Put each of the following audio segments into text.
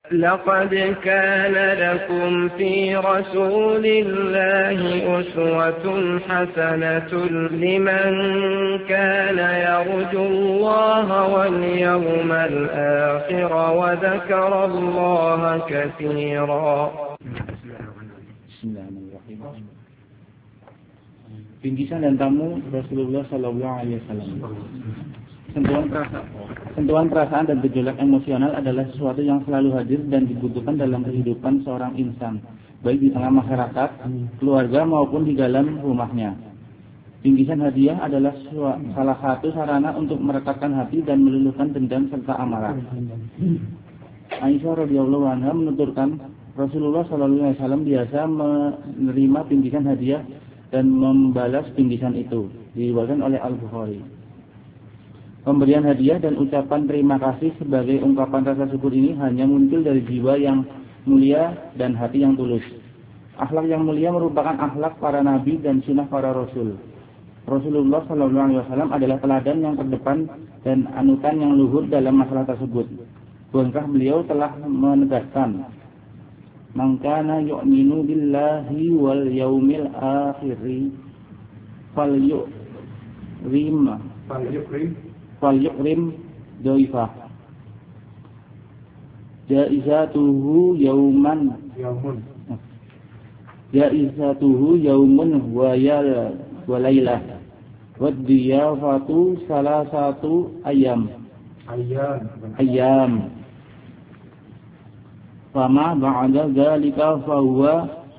لقد كان لكم في رسول الله أسوة حسنة لمن كان يرجو الله واليوم الآخر وذكر الله كثيرا. Bismillahirrahmanirrahim. Bingkisan dan tamu Rasulullah Sallallahu Alaihi Wasallam. Sentuhan perasaan dan gejolak emosional adalah sesuatu yang selalu hadir dan dibutuhkan dalam kehidupan seorang insan, baik di tengah masyarakat, keluarga maupun di dalam rumahnya. Bingkisan hadiah adalah salah satu sarana untuk merekatkan hati dan meluluhkan dendam serta amarah. Aisyah radhiyallahu anha menuturkan, Rasulullah sallallahu alaihi wasallam biasa menerima bingkisan hadiah dan membalas bingkisan itu. Diriwayatkan oleh Al-Bukhari. Pemberian hadiah dan ucapan terima kasih sebagai ungkapan rasa syukur ini hanya muncul dari jiwa yang mulia dan hati yang tulus. Akhlak yang mulia merupakan akhlak para nabi dan sunnah para rasul. Rasulullah SAW adalah teladan yang terdepan dan anutan yang luhur dalam masalah tersebut. Bukankah beliau telah menegaskan, "Man kana yu'minu billahi wal yaumil akhir falyukrim dhaifah. Jaizatuhu yaumun wa lailah wa diyafatu salasatu ayyam. Fama ba'da dzalika fa huwa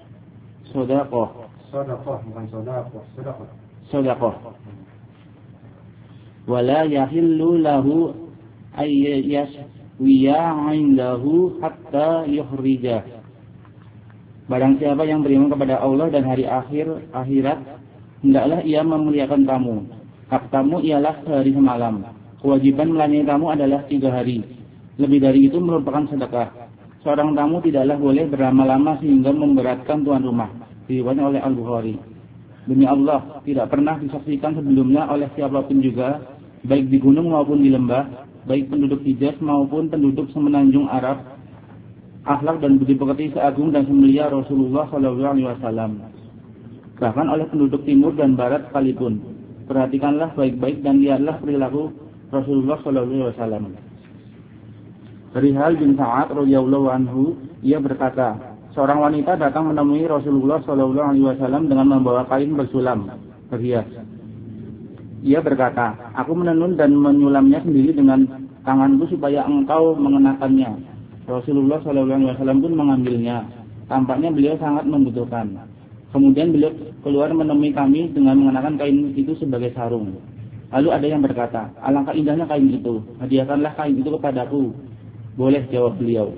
shadaqah. Wala yahillu lahu ayyaswiya 'indahu hatta yukhrija. Barang siapa yang beriman kepada Allah dan hari akhirat, hendaklah ia memuliakan tamu. Hak tamu ialah sehari semalam. Kewajiban melayani tamu adalah 3 hari. Lebih dari itu merupakan sedekah. Seorang tamu tidaklah boleh berlama-lama sehingga memberatkan tuan rumah. Diriwayatkan oleh Al-Bukhari. Demi Allah, tidak pernah disaksikan sebelumnya oleh siapapun juga, baik di gunung maupun di lembah, baik penduduk Hijaz maupun penduduk semenanjung Arab, akhlak dan budi pekerti seagung dan semulia Rasulullah SAW. Bahkan oleh penduduk timur dan barat sekalipun. Perhatikanlah baik-baik dan lihatlah perilaku Rasulullah SAW. Dari Hal bin Sa'ad radhiyallahu anhu, ia berkata, seorang wanita datang menemui Rasulullah SAW dengan membawa kain bersulam, berhias. Ia berkata, aku menenun dan menyulamnya sendiri dengan tanganku supaya engkau mengenakannya. Rasulullah SAW pun mengambilnya. Tampaknya beliau sangat membutuhkan. Kemudian beliau keluar menemui kami dengan mengenakan kain itu sebagai sarung. Lalu ada yang berkata, alangkah indahnya kain itu, hadiahkanlah kain itu kepadaku. Boleh, jawab beliau.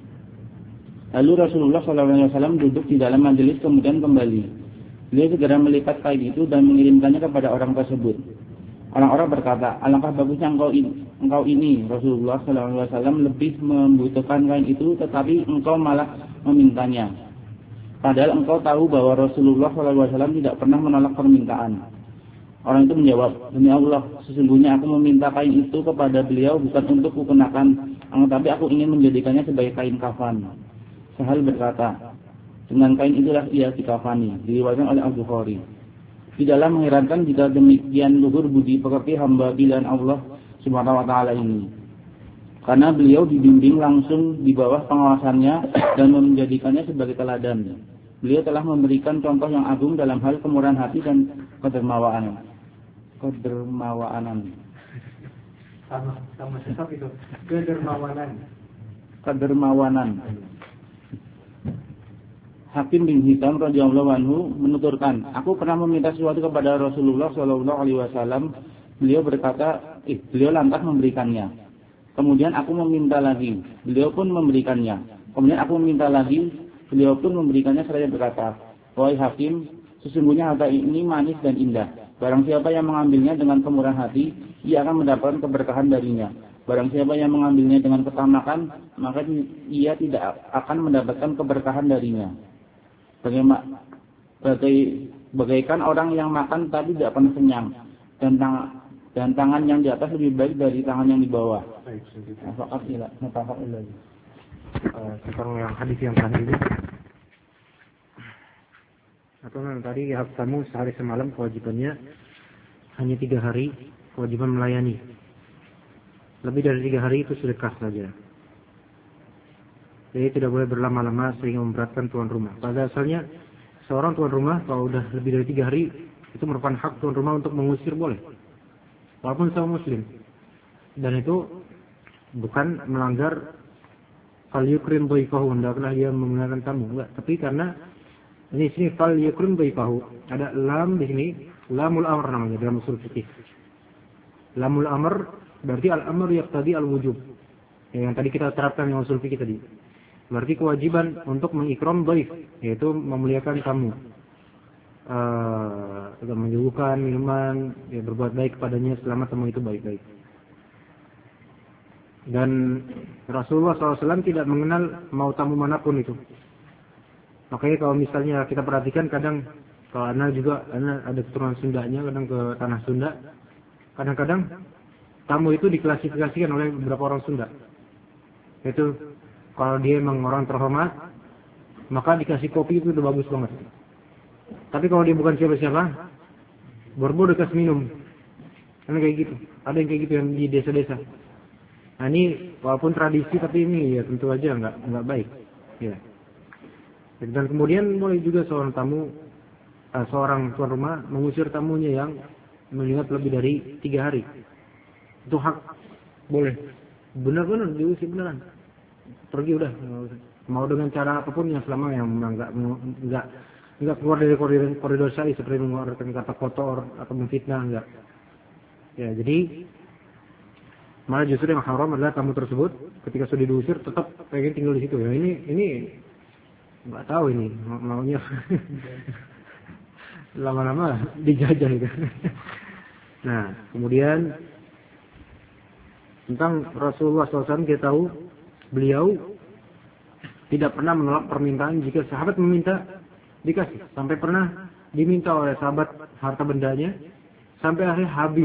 Lalu Rasulullah SAW duduk di dalam majelis kemudian kembali. Beliau segera melipat kain itu dan mengirimkannya kepada orang tersebut. Orang-orang berkata, alangkah bagusnya engkau ini, Rasulullah SAW lebih membutuhkan kain itu, tetapi engkau malah memintanya. Padahal engkau tahu bahwa Rasulullah SAW tidak pernah menolak permintaan. Orang itu menjawab, demi Allah, sesungguhnya aku meminta kain itu kepada beliau bukan untuk kukenakan, tapi aku ingin menjadikannya sebagai kain kafan. Sahal berkata, dengan kain itulah ia dikafani. Diriwayatkan oleh Al-Bukhari. Tidaklah mengherankan jika demikian luhur budi pekerti hamba pilihan Allah Subhanahu wa taala ini. Karena beliau dibimbing langsung di bawah pengawasannya dan menjadikannya sebagai teladan. Beliau telah memberikan contoh yang agung dalam hal kemurahan hati dan kedermawanan. Sama sesat itu. Kedermawanan. Hakim bin Hizam radhiyallahu anhu menuturkan, aku pernah meminta sesuatu kepada Rasulullah sallallahu alaihi wasallam. Beliau berkata, beliau lantas memberikannya. Kemudian aku meminta lagi, beliau pun memberikannya. Kemudian aku meminta lagi, beliau pun memberikannya seraya berkata, wahai Hakim, sesungguhnya harta ini manis dan indah. Barang siapa yang mengambilnya dengan kemurahan hati, ia akan mendapatkan keberkahan darinya. Barang siapa yang mengambilnya dengan ketamakan, maka ia tidak akan mendapatkan keberkahan darinya. Bagaikan orang yang makan tapi tidak pernah kenyang, dan tangan yang di atas lebih baik dari tangan yang di bawah. tentang yang hadis yang terakhir ini. Atau tadi hak tamu sehari semalam kewajibannya hanya 3 hari kewajiban melayani. Lebih dari 3 hari itu sedekah saja. Jadi tidak boleh berlama-lama sehingga memberatkan tuan rumah. Pada asalnya seorang tuan rumah kalau udah lebih dari 3 hari itu merupakan hak tuan rumah untuk mengusir boleh. Walaupun sama muslim. Dan itu bukan melanggar fal yukrim dhaifahu, hendaklah dia menggunakan tamu. Enggak, tapi karena ini sini fal yukrim dhaifahu. Ada lam di sini, lamul amr namanya dalam usul fikih. Lamul amr berarti al-amr yaqtadi al-wujub. Yang tadi kita terapkan yang usul fikih tadi. Berarti kewajiban untuk mengikram dhaif, yaitu memuliakan tamu. Menyuguhkan minuman, ya, berbuat baik kepadanya selama tamu itu baik-baik. Dan Rasulullah SAW tidak mengenal mau tamu manapun itu. Makanya kalau misalnya kita perhatikan kadang kalau Ana ada keturunan Sundanya, kadang ke tanah Sunda, kadang-kadang tamu itu diklasifikasikan oleh beberapa orang Sunda. Itu kalau dia memang orang terhormat, maka dikasih kopi itu udah bagus banget. Tapi kalau dia bukan siapa-siapa, borbo dikasih minum. Karena kayak gitu. Ada yang kayak gitu yang di desa-desa. Nah ini walaupun tradisi tapi ini ya tentu aja nggak baik. Ya. Dan kemudian boleh juga seorang tuan rumah mengusir tamunya yang mengingat lebih dari 3 hari. Itu hak, boleh. Benar-benar diusir beneran. Pergi udah, mau dengan cara apapun yang selama yang nggak keluar dari koridor syar'i seperti mengeluarkan kata kotor atau memfitnah, enggak. Ya jadi malah justru yang haram adalah tamu tersebut ketika sudah diusir tetap pengen tinggal di situ. Ya ini nggak tahu ini maunya lama-lama dijajah itu. Nah kemudian tentang Rasulullah SAW kita tahu beliau tidak pernah menolak permintaan jika sahabat meminta dikasih. Sampai pernah diminta oleh sahabat harta bendanya sampai akhirnya habis.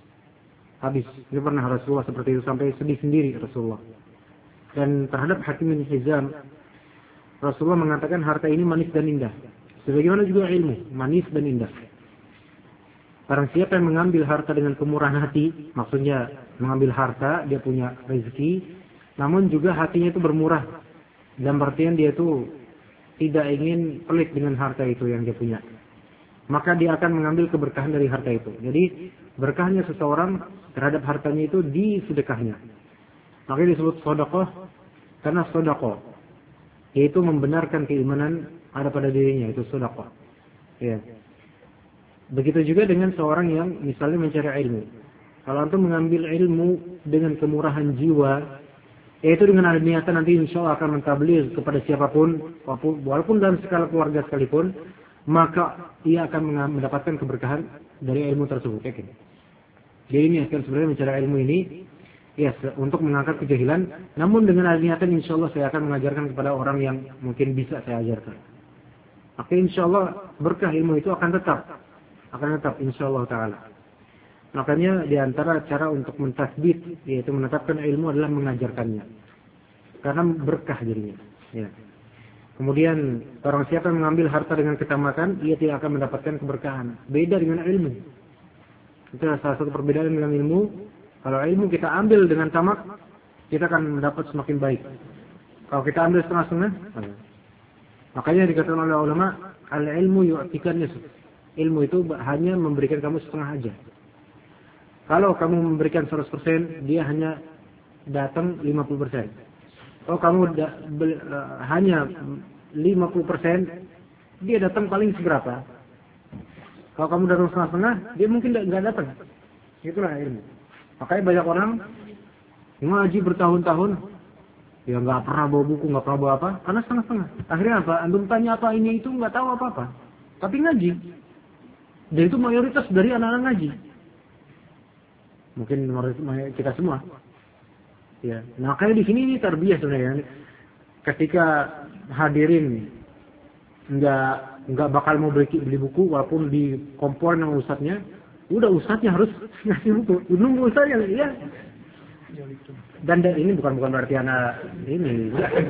Ini pernah Rasulullah seperti itu sampai sedih sendiri Rasulullah. Dan terhadap Hakim bin Hizam Rasulullah mengatakan harta ini manis dan indah. Sebagaimana juga ilmu, manis dan indah. Barang siapa yang mengambil harta dengan kemurahan hati, maksudnya mengambil harta, dia punya rezeki, namun juga hatinya itu bermurah. Dalam artian dia itu tidak ingin pelit dengan harta itu yang dia punya. Maka dia akan mengambil keberkahan dari harta itu. Jadi berkahnya seseorang terhadap hartanya itu di sedekahnya. Makanya disebut sedekah karena sedekah yaitu membenarkan keimanan ada pada dirinya, itu sedekah. Ya. Begitu juga dengan seorang yang misalnya mencari ilmu. Kalau antum mengambil ilmu dengan kemurahan jiwa, yaitu dengan ada niatan nanti insya Allah akan mentabligh kepada siapapun, walaupun dalam skala keluarga sekalipun, maka ia akan mendapatkan keberkahan dari ilmu tersebut. Yakin? Jadi ini akan sebenarnya mencari ilmu ini, ya untuk mengangkat kejahilan, namun dengan ada niatan insya Allah saya akan mengajarkan kepada orang yang mungkin bisa saya ajarkan. Maka insya Allah berkah ilmu itu akan tetap insya Allah Taala. Makanya di antara cara untuk mentasbit yaitu menetapkan ilmu adalah mengajarkannya. Karena berkah jadinya. Ya. Kemudian orang siapa yang mengambil harta dengan ketamakan, ia tidak akan mendapatkan keberkahan. Beda dengan ilmu. Itu salah satu perbedaan dengan ilmu. Kalau ilmu kita ambil dengan tamak, kita akan mendapat semakin baik. Kalau kita ambil setengah-setengah, makanya dikatakan oleh ulama, al-ilmu yu'tikan nisf. Ilmu itu hanya memberikan kamu setengah aja. Kalau kamu memberikan 100%, dia hanya datang 50%. Kalau kamu hanya 50%, dia datang paling seberapa. Kalau kamu datang setengah-setengah, dia mungkin nggak datang. Itulah ilmu. Makanya banyak orang ngaji bertahun-tahun, ya nggak pernah bawa buku, nggak pernah bawa apa, karena setengah-setengah. Akhirnya apa? Antum tanya apa ini itu nggak tahu apa-apa, tapi ngaji. Dan itu mayoritas dari anak-anak ngaji. Mungkin kita semua. Ya, nah kayak di sini ini tarbiyah sebenarnya. Ketika hadirin nggak bakal mau beli buku, walaupun di kompor sama ustadznya, udah ustadznya harus ngasih buku. Nunggu ustadznya, ya. Dan ini bukan berarti anak ini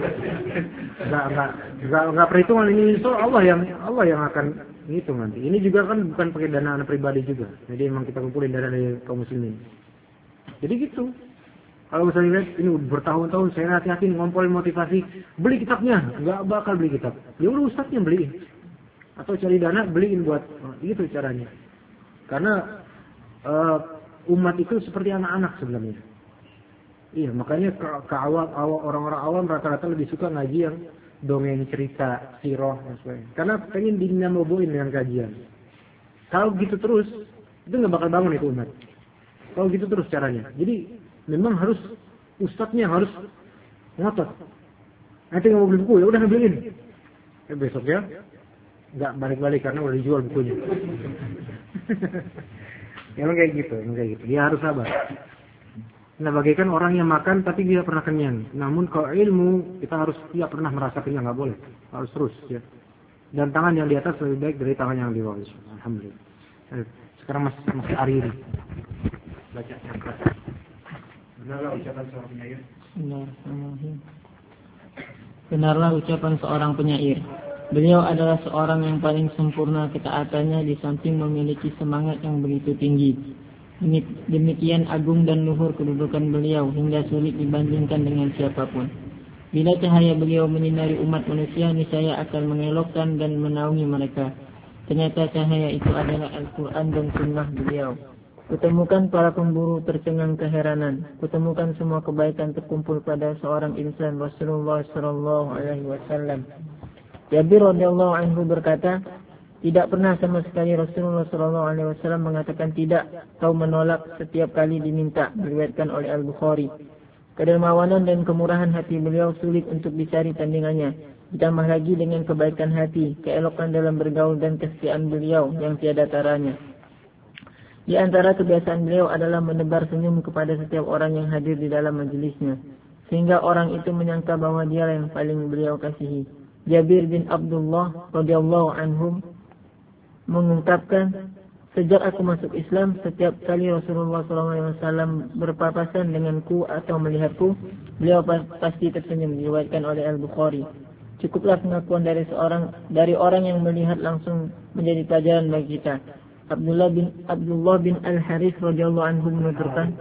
nggak perhitungan ini, so Allah yang akan ngitung nanti. Ini juga kan bukan pakai dana anak pribadi juga, jadi emang kita kumpulin dana dari kaum muslimin. Jadi gitu. Kalau misalnya lihat ini bertahun-tahun saya hati-hati ngompolin motivasi, beli kitabnya, nggak bakal beli kitab. Ya udah ustadznya beliin, atau cari dana beliin buat gitu caranya. Karena umat itu seperti anak-anak sebenarnya. Iya, makanya orang-orang awam rata-rata lebih suka ngaji yang dongeng, cerita, sirah dan sebagainya. Karena pengen dinamoboin dengan kajian. Kalau gitu terus, itu nggak bakal bangun itu umat. Kalau gitu terus caranya. Jadi memang harus ustadznya harus ngotot. Nanti nggak mau beli buku, ya udah beliin. Besok ya nggak balik-balik karena udah dijual bukunya. Emang kayak gitu. Dia harus sabar. Nah, bagaikan orang yang makan tapi tidak pernah kenyang. Namun kalau ilmu kita harus tidak pernah merasa kenyang, nggak boleh. Harus terus ya. Dan tangan yang di atas lebih baik dari tangan yang di bawah. Alhamdulillah. Sekarang masih Ariri. Baca cakrat. Benarlah ucapan seorang penyair. Benarlah ucapan seorang penyair. Beliau adalah seorang yang paling sempurna ketaatannya di samping memiliki semangat yang begitu tinggi. Demikian agung dan luhur kedudukan beliau hingga sulit dibandingkan dengan siapapun. Bila cahaya beliau menyinari umat manusia, niscaya akan mengelokkan dan menaungi mereka. Ternyata cahaya itu adalah Al-Quran dan Sunnah beliau. Kutemukan para pemburu tercengang keheranan. Kutemukan semua kebaikan terkumpul pada seorang insan, Rasulullah sallallahu alaihi wasallam. Jabir radhiyallahu anhu berkata, tidak pernah sama sekali Rasulullah sallallahu alaihi wasallam mengatakan tidak atau menolak setiap kali diminta. Diriwayatkan oleh Al-Bukhari. Kedermawanan dan kemurahan hati beliau sulit untuk dicari tandingannya. Ditambah lagi dengan kebaikan hati, keelokan dalam bergaul dan kesetiaan beliau yang tiada taranya. Di antara kebiasaan beliau adalah menebar senyum kepada setiap orang yang hadir di dalam majelisnya, sehingga orang itu menyangka bahwa dia yang paling beliau kasihi. Jabir bin Abdullah radhiyallahu anhum mengungkapkan, sejak aku masuk Islam, setiap kali Rasulullah SAW berpapasan denganku atau melihatku, beliau pasti tersenyum. Diriwayatkan oleh Al-Bukhari. Cukuplah pengakuan dari orang yang melihat langsung menjadi pelajaran bagi kita. Abdullah bin Al-Harith radhiyallahu anhu menuturkan,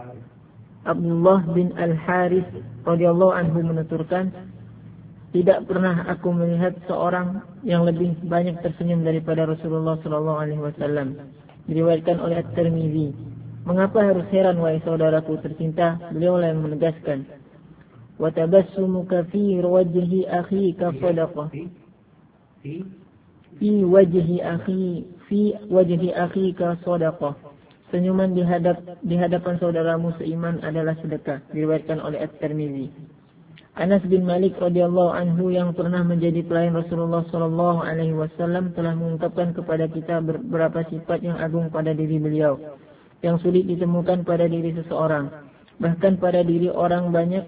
tidak pernah aku melihat seorang yang lebih banyak tersenyum daripada Rasulullah sallallahu alaihi wasallam. Diriwayatkan oleh At-Tirmidzi. Mengapa harus heran wahai saudaraku tercinta? Beliau yang menegaskan, wa tabassumuka fi wajhi akhika sadaqah. Fi wajhi akhika sadaqah. Senyuman di hadapan saudaramu seiman adalah sedekah. Diriwayatkan oleh At-Tirmidzi. Anas bin Malik radhiyallahu anhu yang pernah menjadi pelayan Rasulullah sallallahu alaihi wasallam telah mengungkapkan kepada kita beberapa sifat yang agung pada diri beliau yang sulit ditemukan pada diri seseorang, bahkan pada diri orang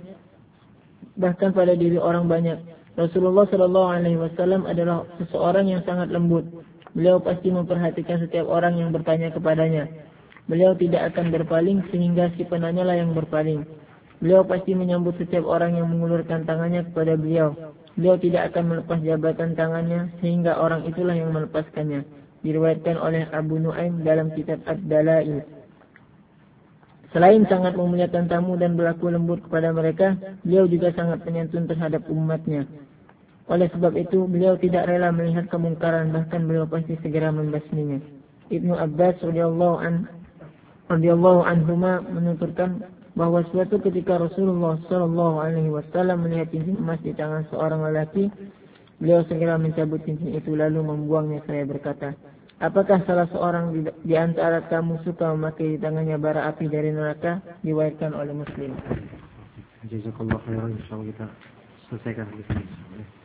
banyak. Rasulullah sallallahu alaihi wasallam adalah seseorang yang sangat lembut. Beliau pasti memperhatikan setiap orang yang bertanya kepadanya. Beliau tidak akan berpaling sehingga si penanyalah yang berpaling. Beliau pasti menyambut setiap orang yang mengulurkan tangannya kepada beliau. Beliau tidak akan melepas jabatan tangannya sehingga orang itulah yang melepaskannya. Diriwayatkan oleh Abu Nuaim dalam kitab Ad-Dalail. Selain sangat memuliakan tamu dan berlaku lembut kepada mereka, beliau juga sangat penyantun terhadap umatnya. Oleh sebab itu, beliau tidak rela melihat kemungkaran, bahkan beliau pasti segera membasminya. Ibnu Abbas radhiyallahu anhuma menuturkan bahwa suatu ketika Rasulullah sallallahu alaihi wasallam melihat cincin emas di tangan seorang lelaki, beliau segera mencabut cincin itu lalu membuangnya. Saya berkata, apakah salah seorang di antara kamu suka memakai di tangannya bara api dari neraka? Diriwayatkan oleh Muslim. Jazakallahu khairan. Insyaallah kita selesaikan di sini.